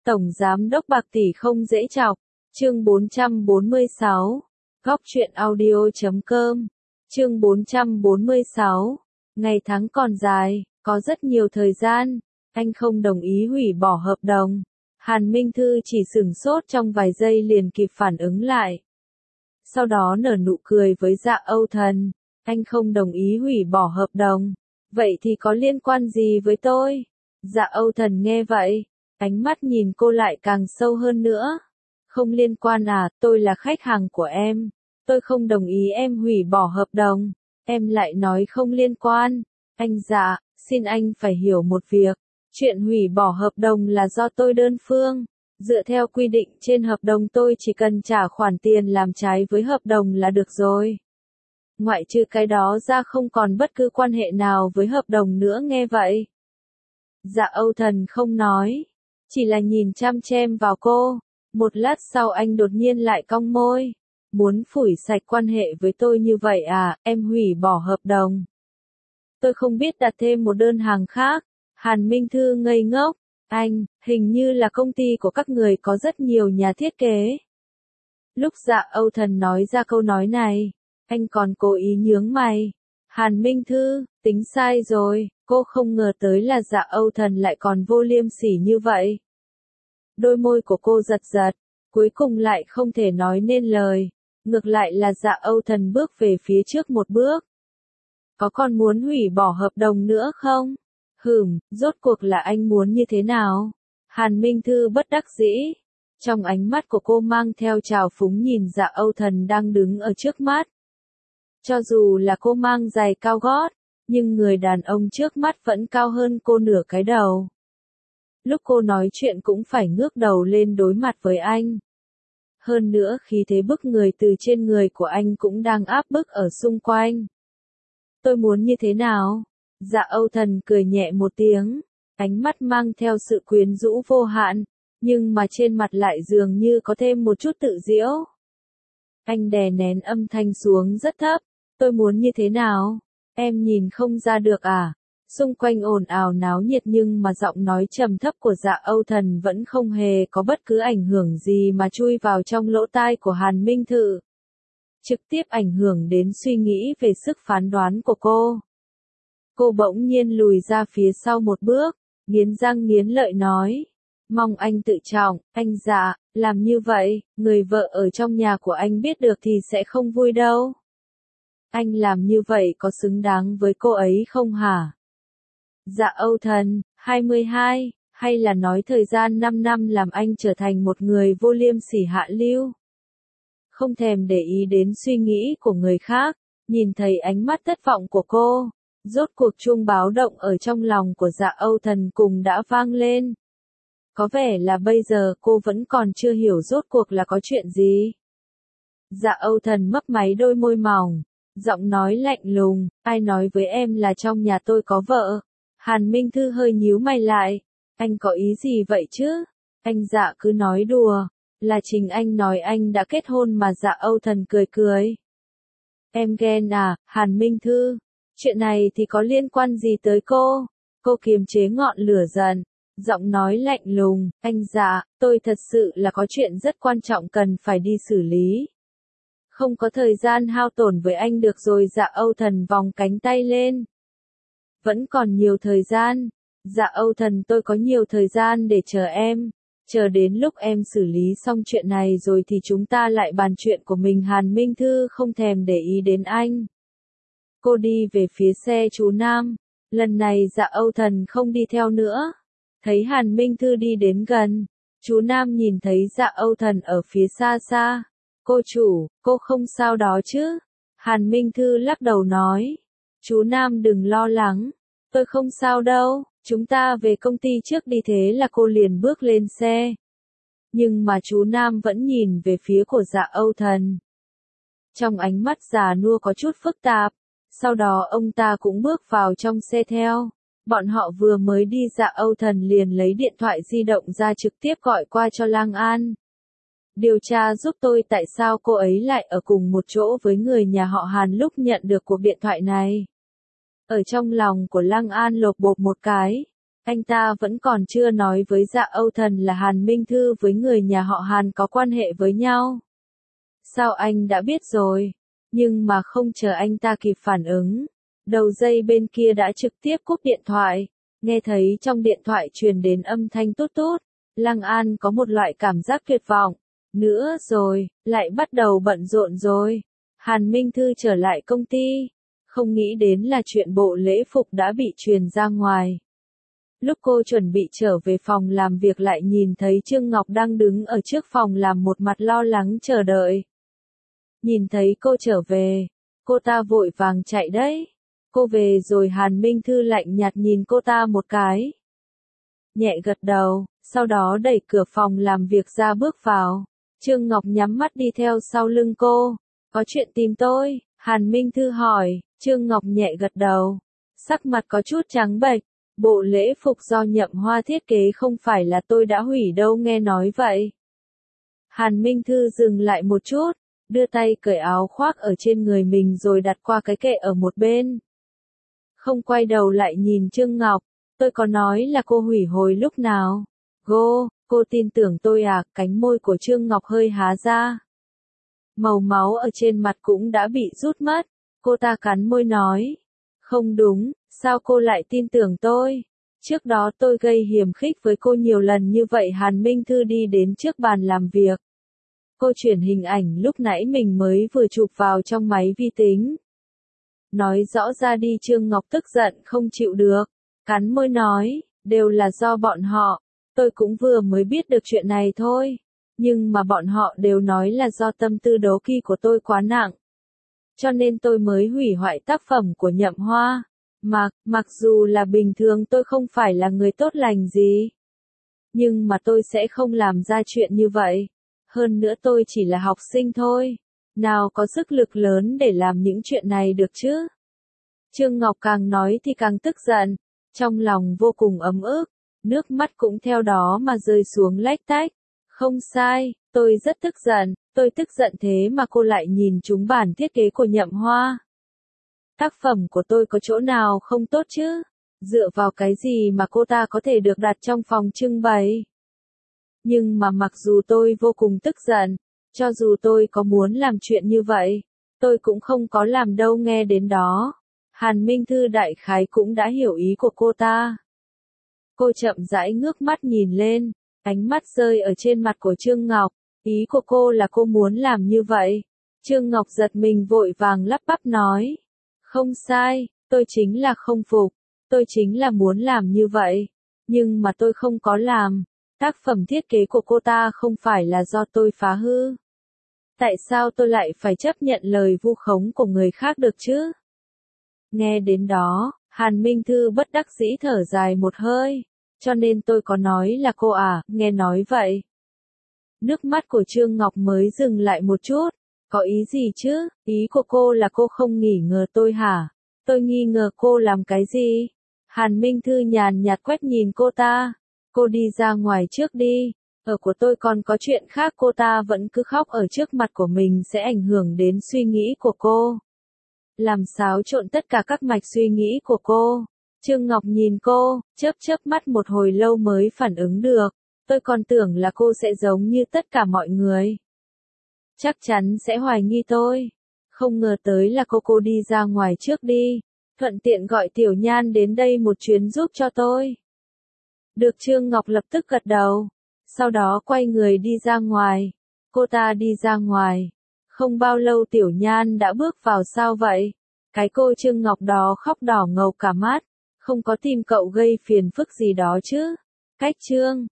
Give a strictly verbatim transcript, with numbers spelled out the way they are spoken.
Tổng Giám đốc bạc tỷ không dễ chọc. Chương bốn trăm bốn mươi sáu. Góc truyện audio chấm com. Chương bốn trăm bốn mươi sáu. Ngày tháng còn dài, có rất nhiều thời gian. Anh không đồng ý hủy bỏ hợp đồng. Hàn Minh Thư chỉ sửng sốt trong vài giây liền kịp phản ứng lại. Sau đó nở nụ cười với Dạ Âu Thần. Anh không đồng ý hủy bỏ hợp đồng. Vậy thì có liên quan gì với tôi? Dạ Âu Thần nghe vậy. Ánh mắt nhìn cô lại càng sâu hơn nữa. Không liên quan à, tôi là khách hàng của em. Tôi không đồng ý em hủy bỏ hợp đồng. Em lại nói không liên quan. Anh Dạ, xin anh phải hiểu một việc. Chuyện hủy bỏ hợp đồng là do tôi đơn phương. Dựa theo quy định trên hợp đồng tôi chỉ cần trả khoản tiền làm trái với hợp đồng là được rồi. Ngoại trừ cái đó ra không còn bất cứ quan hệ nào với hợp đồng nữa nghe vậy. Dạ Âu Thần không nói. Chỉ là nhìn chăm chăm vào cô. Một lát sau anh đột nhiên lại cong môi. Muốn phủi sạch quan hệ với tôi như vậy à, em hủy bỏ hợp đồng. Tôi không biết đặt thêm một đơn hàng khác. Hàn Minh Thư ngây ngốc. Anh, hình như là công ty của các người có rất nhiều nhà thiết kế. Lúc Dạ Âu Thần nói ra câu nói này, anh còn cố ý nhướng mày. Hàn Minh Thư, tính sai rồi, cô không ngờ tới là Dạ Âu Thần lại còn vô liêm sỉ như vậy. Đôi môi của cô giật giật, cuối cùng lại không thể nói nên lời. Ngược lại là Dạ Âu Thần bước về phía trước một bước. Có còn muốn hủy bỏ hợp đồng nữa không? Hừm, rốt cuộc là anh muốn như thế nào? Hàn Minh Thư bất đắc dĩ. Trong ánh mắt của cô mang theo trào phúng nhìn Dạ Âu Thần đang đứng ở trước mắt. Cho dù là cô mang giày cao gót, nhưng người đàn ông trước mắt vẫn cao hơn cô nửa cái đầu. Lúc cô nói chuyện cũng phải ngước đầu lên đối mặt với anh. Hơn nữa khí thế bức người từ trên người của anh cũng đang áp bức ở xung quanh. Tôi muốn như thế nào? Dạ Âu Thần cười nhẹ một tiếng, ánh mắt mang theo sự quyến rũ vô hạn, nhưng mà trên mặt lại dường như có thêm một chút tự giễu. Anh đè nén âm thanh xuống rất thấp, tôi muốn như thế nào? Em nhìn không ra được à? Xung quanh ồn ào náo nhiệt nhưng mà giọng nói trầm thấp của Dạ Âu Thần vẫn không hề có bất cứ ảnh hưởng gì mà chui vào trong lỗ tai của Hàn Minh Thư. Trực tiếp ảnh hưởng đến suy nghĩ về sức phán đoán của cô. Cô bỗng nhiên lùi ra phía sau một bước, nghiến răng nghiến lợi nói. Mong anh tự trọng, anh Dạ, làm như vậy, người vợ ở trong nhà của anh biết được thì sẽ không vui đâu. Anh làm như vậy có xứng đáng với cô ấy không hả? Dạ Âu Thần, hai mươi hai, hay là nói thời gian năm năm làm anh trở thành một người vô liêm sỉ hạ lưu? Không thèm để ý đến suy nghĩ của người khác, nhìn thấy ánh mắt thất vọng của cô. Rốt cuộc chuông báo động ở trong lòng của Dạ Âu Thần cùng đã vang lên. Có vẻ là bây giờ cô vẫn còn chưa hiểu rốt cuộc là có chuyện gì. Dạ Âu Thần mấp máy đôi môi mỏng, giọng nói lạnh lùng, ai nói với em là trong nhà tôi có vợ? Hàn Minh Thư hơi nhíu mày lại, anh có ý gì vậy chứ? Anh Dạ cứ nói đùa, là chính anh nói anh đã kết hôn mà. Dạ Âu Thần cười cười. Em ghen à, Hàn Minh Thư? Chuyện này thì có liên quan gì tới cô? Cô kiềm chế ngọn lửa giận, giọng nói lạnh lùng, anh Dạ, tôi thật sự là có chuyện rất quan trọng cần phải đi xử lý. Không có thời gian hao tổn với anh được rồi. Dạ Âu Thần vòng cánh tay lên. Vẫn còn nhiều thời gian. Dạ Âu Thần, tôi có nhiều thời gian để chờ em. Chờ đến lúc em xử lý xong chuyện này rồi thì chúng ta lại bàn chuyện của mình. Hàn Minh Thư không thèm để ý đến anh. Cô đi về phía xe chú Nam. Lần này Dạ Âu Thần không đi theo nữa. Thấy Hàn Minh Thư đi đến gần, chú Nam nhìn thấy Dạ Âu Thần ở phía xa xa. Cô chủ, cô không sao đó chứ? Hàn Minh Thư lắc đầu nói. Chú Nam đừng lo lắng. Tôi không sao đâu, chúng ta về công ty trước đi. Thế là cô liền bước lên xe. Nhưng mà chú Nam vẫn nhìn về phía của Dạ Âu Thần. Trong ánh mắt già nua có chút phức tạp. Sau đó ông ta cũng bước vào trong xe theo. Bọn họ vừa mới đi. Dạ Âu Thần liền lấy điện thoại di động ra trực tiếp gọi qua cho Lang An. Điều tra giúp tôi tại sao cô ấy lại ở cùng một chỗ với người nhà họ Hàn lúc nhận được cuộc điện thoại này. Ở trong lòng của Lang An lột bột một cái. Anh ta vẫn còn chưa nói với Dạ Âu Thần là Hàn Minh Thư với người nhà họ Hàn có quan hệ với nhau. Sao anh đã biết rồi? Nhưng mà không chờ anh ta kịp phản ứng. Đầu dây bên kia đã trực tiếp cúp điện thoại. Nghe thấy trong điện thoại truyền đến âm thanh tút tút. Lăng An có một loại cảm giác tuyệt vọng. Nữa rồi, lại bắt đầu bận rộn rồi. Hàn Minh Thư trở lại công ty. Không nghĩ đến là chuyện bộ lễ phục đã bị truyền ra ngoài. Lúc cô chuẩn bị trở về phòng làm việc lại nhìn thấy Trương Ngọc đang đứng ở trước phòng làm một mặt lo lắng chờ đợi. Nhìn thấy cô trở về, cô ta vội vàng chạy đấy. Cô về rồi Hàn Minh Thư lạnh nhạt nhìn cô ta một cái. Nhẹ gật đầu, sau đó đẩy cửa phòng làm việc ra bước vào. Trương Ngọc nhắm mắt đi theo sau lưng cô. Có chuyện tìm tôi? Hàn Minh Thư hỏi. Trương Ngọc nhẹ gật đầu. Sắc mặt có chút trắng bệch. Bộ lễ phục do Nhậm Hoa thiết kế không phải là tôi đã hủy đâu nghe nói vậy. Hàn Minh Thư dừng lại một chút, đưa tay cởi áo khoác ở trên người mình rồi đặt qua cái kệ ở một bên. Không quay đầu lại nhìn Trương Ngọc, tôi có nói là cô hủy hồi lúc nào? Cô, cô tin tưởng tôi à? Cánh môi của Trương Ngọc hơi há ra. Màu máu ở trên mặt cũng đã bị rút mất, cô ta cắn môi nói. Không đúng, sao cô lại tin tưởng tôi? Trước đó tôi gây hiểm khích với cô nhiều lần như vậy. Hàn Minh Thư đi đến trước bàn làm việc. Cô chuyển hình ảnh lúc nãy mình mới vừa chụp vào trong máy vi tính. Nói rõ ra đi. Trương Ngọc tức giận không chịu được. Cắn môi nói, đều là do bọn họ. Tôi cũng vừa mới biết được chuyện này thôi. Nhưng mà bọn họ đều nói là do tâm tư đố kỵ của tôi quá nặng. Cho nên tôi mới hủy hoại tác phẩm của Nhậm Hoa. Mặc, mặc dù là bình thường tôi không phải là người tốt lành gì. Nhưng mà tôi sẽ không làm ra chuyện như vậy. Hơn nữa tôi chỉ là học sinh thôi. Nào có sức lực lớn để làm những chuyện này được chứ? Trương Ngọc càng nói thì càng tức giận. Trong lòng vô cùng ấm ức. Nước mắt cũng theo đó mà rơi xuống lách tách. Không sai, tôi rất tức giận. Tôi tức giận thế mà cô lại nhìn trúng bản thiết kế của Nhậm Hoa. Tác phẩm của tôi có chỗ nào không tốt chứ? Dựa vào cái gì mà cô ta có thể được đặt trong phòng trưng bày? Nhưng mà mặc dù tôi vô cùng tức giận, cho dù tôi có muốn làm chuyện như vậy, tôi cũng không có làm đâu. Nghe đến đó, Hàn Minh Thư đại khái cũng đã hiểu ý của cô ta. Cô chậm rãi ngước mắt nhìn lên, ánh mắt rơi ở trên mặt của Trương Ngọc. Ý của cô là cô muốn làm như vậy. Trương Ngọc giật mình vội vàng lắp bắp nói. Không sai, tôi chính là không phục. Tôi chính là muốn làm như vậy. Nhưng mà tôi không có làm. Tác phẩm thiết kế của cô ta không phải là do tôi phá hư. Tại sao tôi lại phải chấp nhận lời vu khống của người khác được chứ? Nghe đến đó, Hàn Minh Thư bất đắc dĩ thở dài một hơi. Cho nên tôi có nói là cô à, nghe nói vậy. Nước mắt của Trương Ngọc mới dừng lại một chút. Có ý gì chứ? Ý của cô là cô không nghi ngờ tôi hả? Tôi nghi ngờ cô làm cái gì? Hàn Minh Thư nhàn nhạt quét nhìn cô ta. Cô đi ra ngoài trước đi. Ở của tôi còn có chuyện khác. Cô ta vẫn cứ khóc ở trước mặt của mình sẽ ảnh hưởng đến suy nghĩ của cô. Làm xáo trộn tất cả các mạch suy nghĩ của cô. Trương Ngọc nhìn cô, chớp chớp mắt một hồi lâu mới phản ứng được. Tôi còn tưởng là cô sẽ giống như tất cả mọi người. Chắc chắn sẽ hoài nghi tôi. Không ngờ tới là cô cô đi ra ngoài trước đi. Thuận tiện gọi Tiểu Nhan đến đây một chuyến giúp cho tôi. Được. Trương Ngọc lập tức gật đầu. Sau đó quay người đi ra ngoài. Cô ta đi ra ngoài. Không bao lâu Tiểu Nhan đã bước vào. Sao vậy? Cái cô Trương Ngọc đó khóc đỏ ngầu cả mắt. Không có tìm cậu gây phiền phức gì đó chứ? Cách Trương